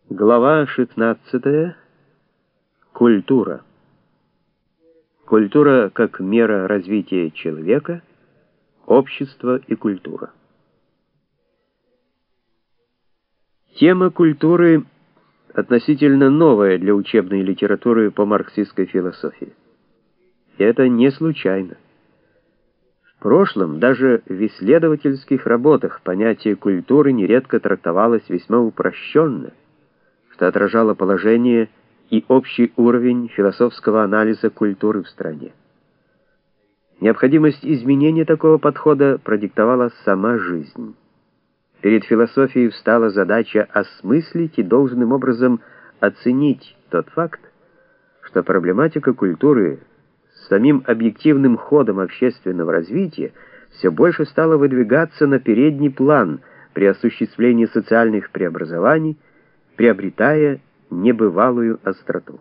Глава 16. Культура. Культура как мера развития человека, общества и культура. Тема культуры относительно новая для учебной литературы по марксистской философии. И это не случайно. В прошлом даже в исследовательских работах понятие культуры нередко трактовалось весьма упрощенно, что отражало положение и общий уровень философского анализа культуры в стране. Необходимость изменения такого подхода продиктовала сама жизнь. Перед философией встала задача осмыслить и должным образом оценить тот факт, что проблематика культуры с самим объективным ходом общественного развития все больше стала выдвигаться на передний план при осуществлении социальных преобразований, приобретая небывалую остроту.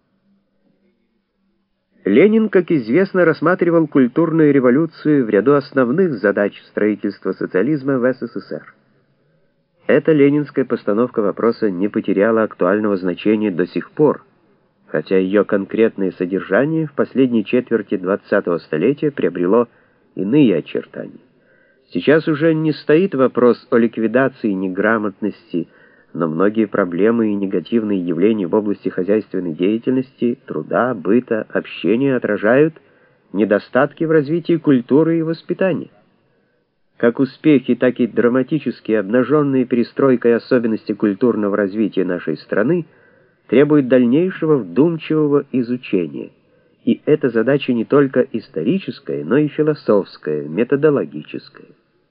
Ленин, как известно, рассматривал культурную революцию в ряду основных задач строительства социализма в СССР. Эта ленинская постановка вопроса не потеряла актуального значения до сих пор, хотя ее конкретное содержание в последней четверти 20-го столетия приобрело иные очертания. Сейчас уже не стоит вопрос о ликвидации неграмотности, но многие проблемы и негативные явления в области хозяйственной деятельности, труда, быта, общения отражают недостатки в развитии культуры и воспитания. Как успехи, так и драматически обнаженные перестройкой особенности культурного развития нашей страны требуют дальнейшего вдумчивого изучения. И эта задача не только историческая, но и философская, методологическая.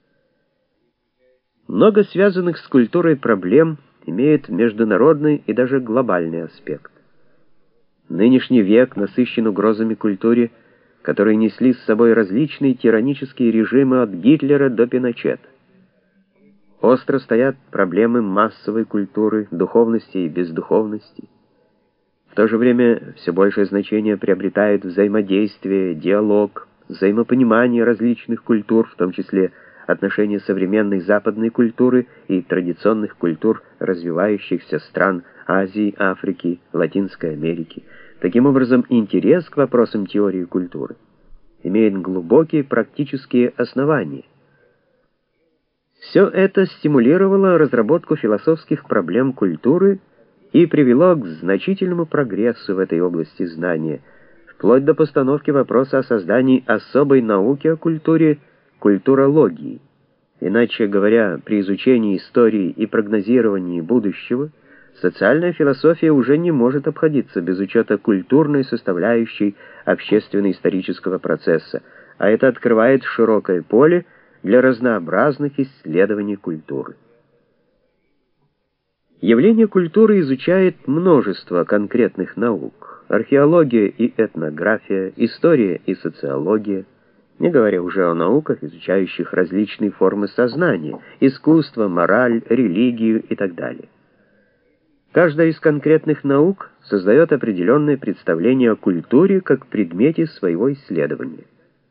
Много связанных с культурой проблем имеет международный и даже глобальный аспект. Нынешний век насыщен угрозами культуре, которые несли с собой различные тиранические режимы от Гитлера до Пиночета. Остро стоят проблемы массовой культуры, духовности и бездуховности. В то же время все большее значение приобретает взаимодействие, диалог, взаимопонимание различных культур, в том числе отношения современной западной культуры и традиционных культур развивающихся стран Азии, Африки, Латинской Америки. Таким образом, интерес к вопросам теории культуры имеет глубокие практические основания. Все это стимулировало разработку философских проблем культуры и привело к значительному прогрессу в этой области знания, вплоть до постановки вопроса о создании особой науки о культуре — культурологии. Иначе говоря, при изучении истории и прогнозировании будущего, социальная философия уже не может обходиться без учета культурной составляющей общественно-исторического процесса, а это открывает широкое поле для разнообразных исследований культуры. Явление культуры изучает множество конкретных наук: археология и этнография, история и социология, не говоря уже о науках, изучающих различные формы сознания, искусство, мораль, религию и так далее. Каждая из конкретных наук создает определенное представление о культуре как предмете своего исследования.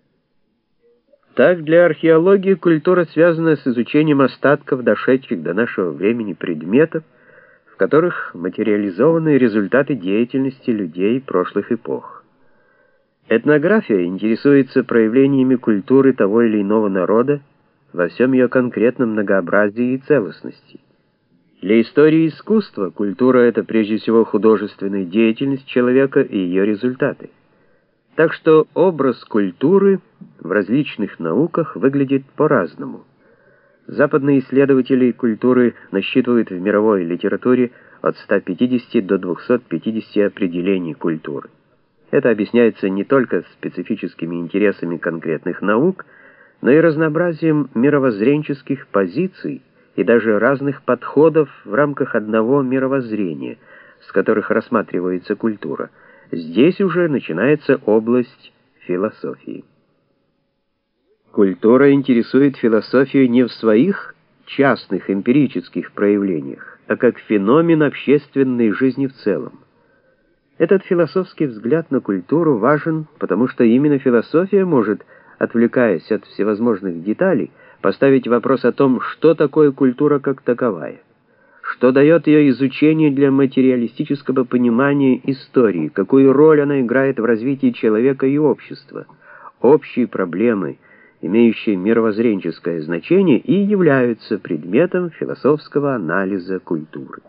Так, для археологии культура связана с изучением остатков дошедших до нашего времени предметов, в которых материализованы результаты деятельности людей прошлых эпох. Этнография интересуется проявлениями культуры того или иного народа во всем ее конкретном многообразии и целостности. Для истории искусства культура — это прежде всего художественная деятельность человека и ее результаты. Так что образ культуры в различных науках выглядит по-разному. Западные исследователи культуры насчитывают в мировой литературе от 150 до 250 определений культуры. Это объясняется не только специфическими интересами конкретных наук, но и разнообразием мировоззренческих позиций и даже разных подходов в рамках одного мировоззрения, с которых рассматривается культура. Здесь уже начинается область философии. Культура интересует философию не в своих частных эмпирических проявлениях, а как феномен общественной жизни в целом. Этот философский взгляд на культуру важен, потому что именно философия может, отвлекаясь от всевозможных деталей, поставить вопрос о том, что такое культура как таковая, что дает ее изучение для материалистического понимания истории, какую роль она играет в развитии человека и общества, общие проблемы, имеющие мировоззренческое значение, и являются предметом философского анализа культуры.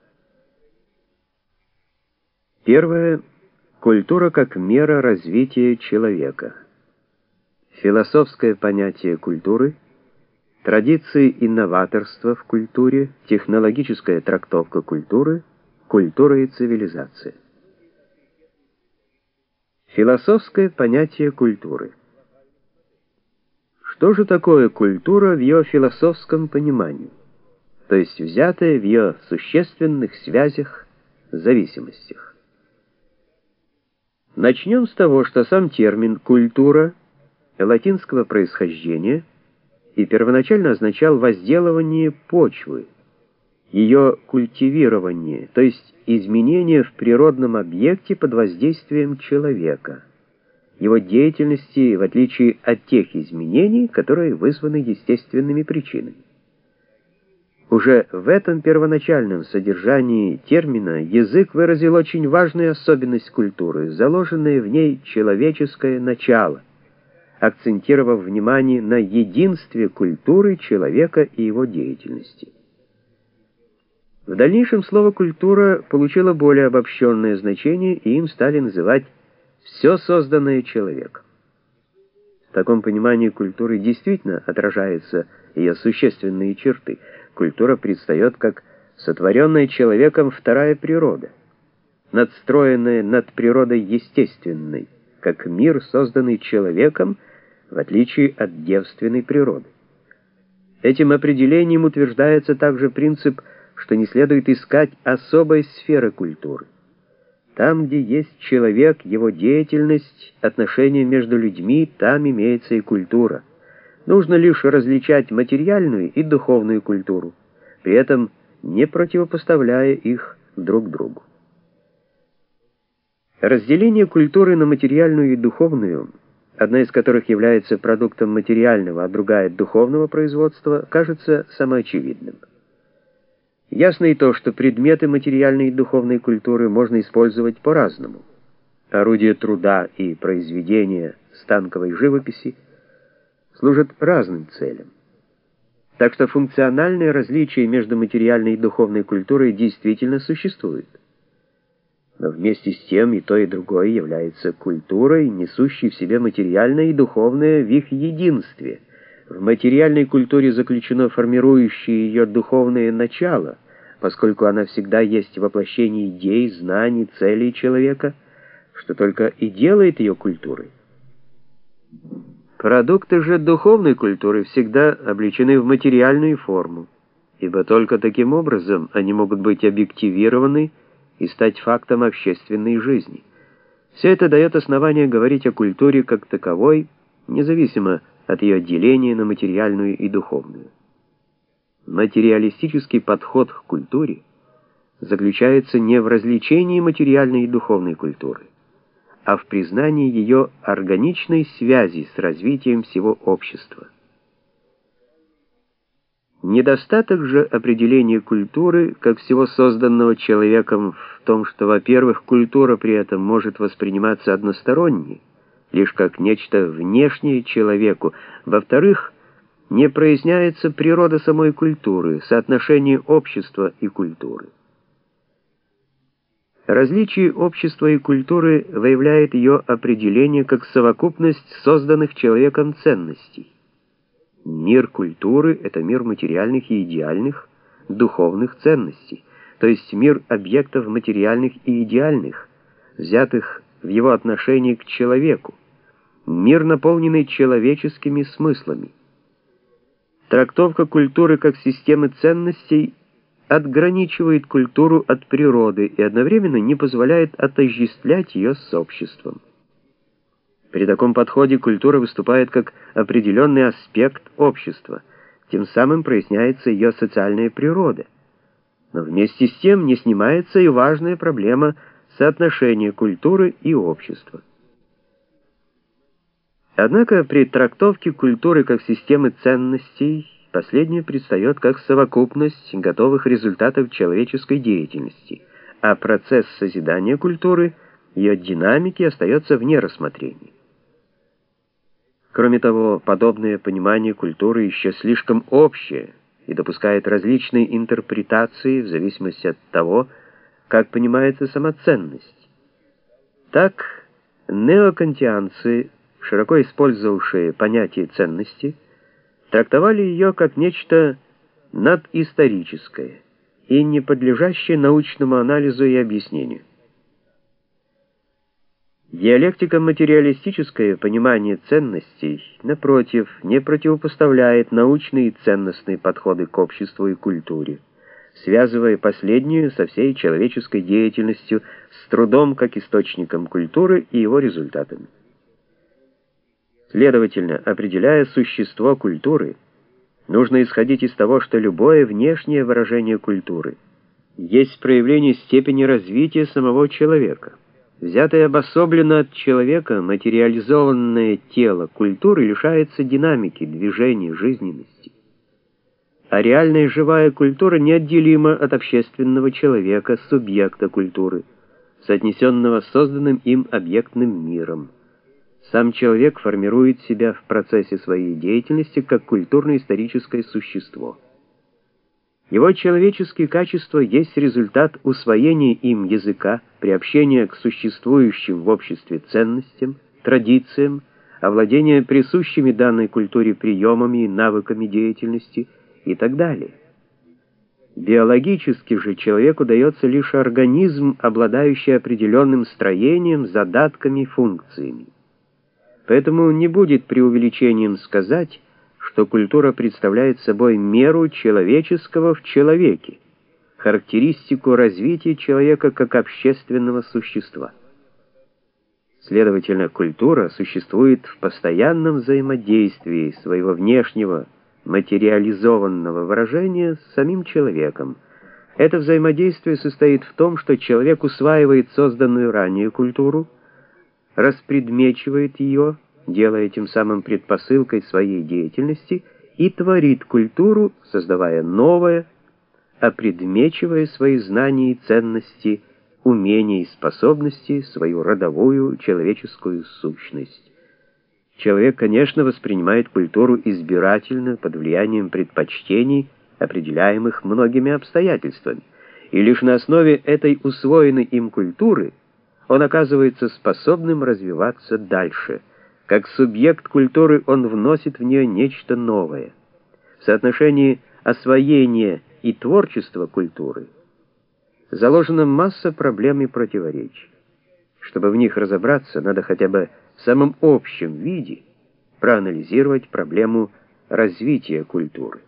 Первое. Культура как мера развития человека. Философское понятие культуры, традиции инноваторства в культуре, технологическая трактовка культуры, культура и цивилизация. Философское понятие культуры. Что же такое культура в ее философском понимании, то есть взятая в ее существенных связях, зависимостях? Начнем с того, что сам термин «культура» латинского происхождения и первоначально означал возделывание почвы, ее культивирование, то есть изменение в природном объекте под воздействием человека, его деятельности, в отличие от тех изменений, которые вызваны естественными причинами. Уже в этом первоначальном содержании термина язык выразил очень важную особенность культуры, заложенное в ней человеческое начало, акцентировав внимание на единстве культуры человека и его деятельности. В дальнейшем слово «культура» получило более обобщенное значение, и им стали называть «все созданное человеком». В таком понимании культуры действительно отражаются ее существенные черты. Культура предстает как сотворенная человеком вторая природа, надстроенная над природой естественной, как мир, созданный человеком, в отличие от девственной природы. Этим определением утверждается также принцип, что не следует искать особой сферы культуры. Там, где есть человек, его деятельность, отношения между людьми, там имеется и культура. Нужно лишь различать материальную и духовную культуру, при этом не противопоставляя их друг другу. Разделение культуры на материальную и духовную, одна из которых является продуктом материального, а другая духовного производства, кажется самоочевидным. Ясно и то, что предметы материальной и духовной культуры можно использовать по-разному. Орудия труда и произведения станковой живописи служат разным целям. Так что функциональное различие между материальной и духовной культурой действительно существует. Но вместе с тем и то, и другое является культурой, несущей в себе материальное и духовное в их единстве. В материальной культуре заключено формирующее ее духовное начало, поскольку она всегда есть воплощение идей, знаний, целей человека, что только и делает ее культурой. Продукты же духовной культуры всегда облечены в материальную форму, ибо только таким образом они могут быть объективированы и стать фактом общественной жизни. Все это дает основание говорить о культуре как таковой, независимо от ее деления на материальную и духовную. Материалистический подход к культуре заключается не в развлечении материальной и духовной культуры, а в признании ее органичной связи с развитием всего общества. Недостаток же определения культуры как всего созданного человеком в том, что, во-первых, культура при этом может восприниматься односторонне, лишь как нечто внешнее человеку, во-вторых, не проясняется природа самой культуры, соотношение общества и культуры. Различие общества и культуры выявляет ее определение как совокупность созданных человеком ценностей. Мир культуры — это мир материальных и идеальных, духовных ценностей, то есть мир объектов материальных и идеальных, взятых в его отношении к человеку, мир, наполненный человеческими смыслами. Трактовка культуры как системы ценностей отграничивает культуру от природы и одновременно не позволяет отождествлять ее с обществом. При таком подходе культура выступает как определенный аспект общества, тем самым проясняется ее социальная природа. Но вместе с тем не снимается и важная проблема соотношения культуры и общества. Однако при трактовке культуры как системы ценностей Последнее предстает как совокупность готовых результатов человеческой деятельности, а процесс созидания культуры, ее динамики, остается вне рассмотрения. Кроме того, подобное понимание культуры еще слишком общее и допускает различные интерпретации в зависимости от того, как понимается сама ценность. Так, неокантианцы, широко использовавшие понятие ценности, трактовали ее как нечто надисторическое и не подлежащее научному анализу и объяснению. Диалектико-материалистическое понимание ценностей, напротив, не противопоставляет научные и ценностные подходы к обществу и культуре, связывая последнюю со всей человеческой деятельностью, с трудом как источником культуры и его результатами. Следовательно, определяя существо культуры, нужно исходить из того, что любое внешнее выражение культуры есть проявление степени развития самого человека. Взятое обособленно от человека, материализованное тело культуры лишается динамики, движения, жизненности. А реальная живая культура неотделима от общественного человека, субъекта культуры, соотнесенного с созданным им объектным миром. Сам человек формирует себя в процессе своей деятельности как культурно-историческое существо. Его человеческие качества есть результат усвоения им языка, приобщения к существующим в обществе ценностям, традициям, овладения присущими данной культуре приемами и навыками деятельности и так далее. Биологически же человеку дается лишь организм, обладающий определенным строением, задатками, функциями. Поэтому не будет преувеличением сказать, что культура представляет собой меру человеческого в человеке, характеристику развития человека как общественного существа. Следовательно, культура существует в постоянном взаимодействии своего внешнего материализованного выражения с самим человеком. Это взаимодействие состоит в том, что человек усваивает созданную ранее культуру, распредмечивает ее, делая тем самым предпосылкой своей деятельности, и творит культуру, создавая новое, опредмечивая свои знания и ценности, умения и способности, свою родовую человеческую сущность. Человек, конечно, воспринимает культуру избирательно, под влиянием предпочтений, определяемых многими обстоятельствами, и лишь на основе этой усвоенной им культуры он оказывается способным развиваться дальше. Как субъект культуры он вносит в нее нечто новое. В соотношении освоения и творчества культуры заложена масса проблем и противоречий. Чтобы в них разобраться, надо хотя бы в самом общем виде проанализировать проблему развития культуры.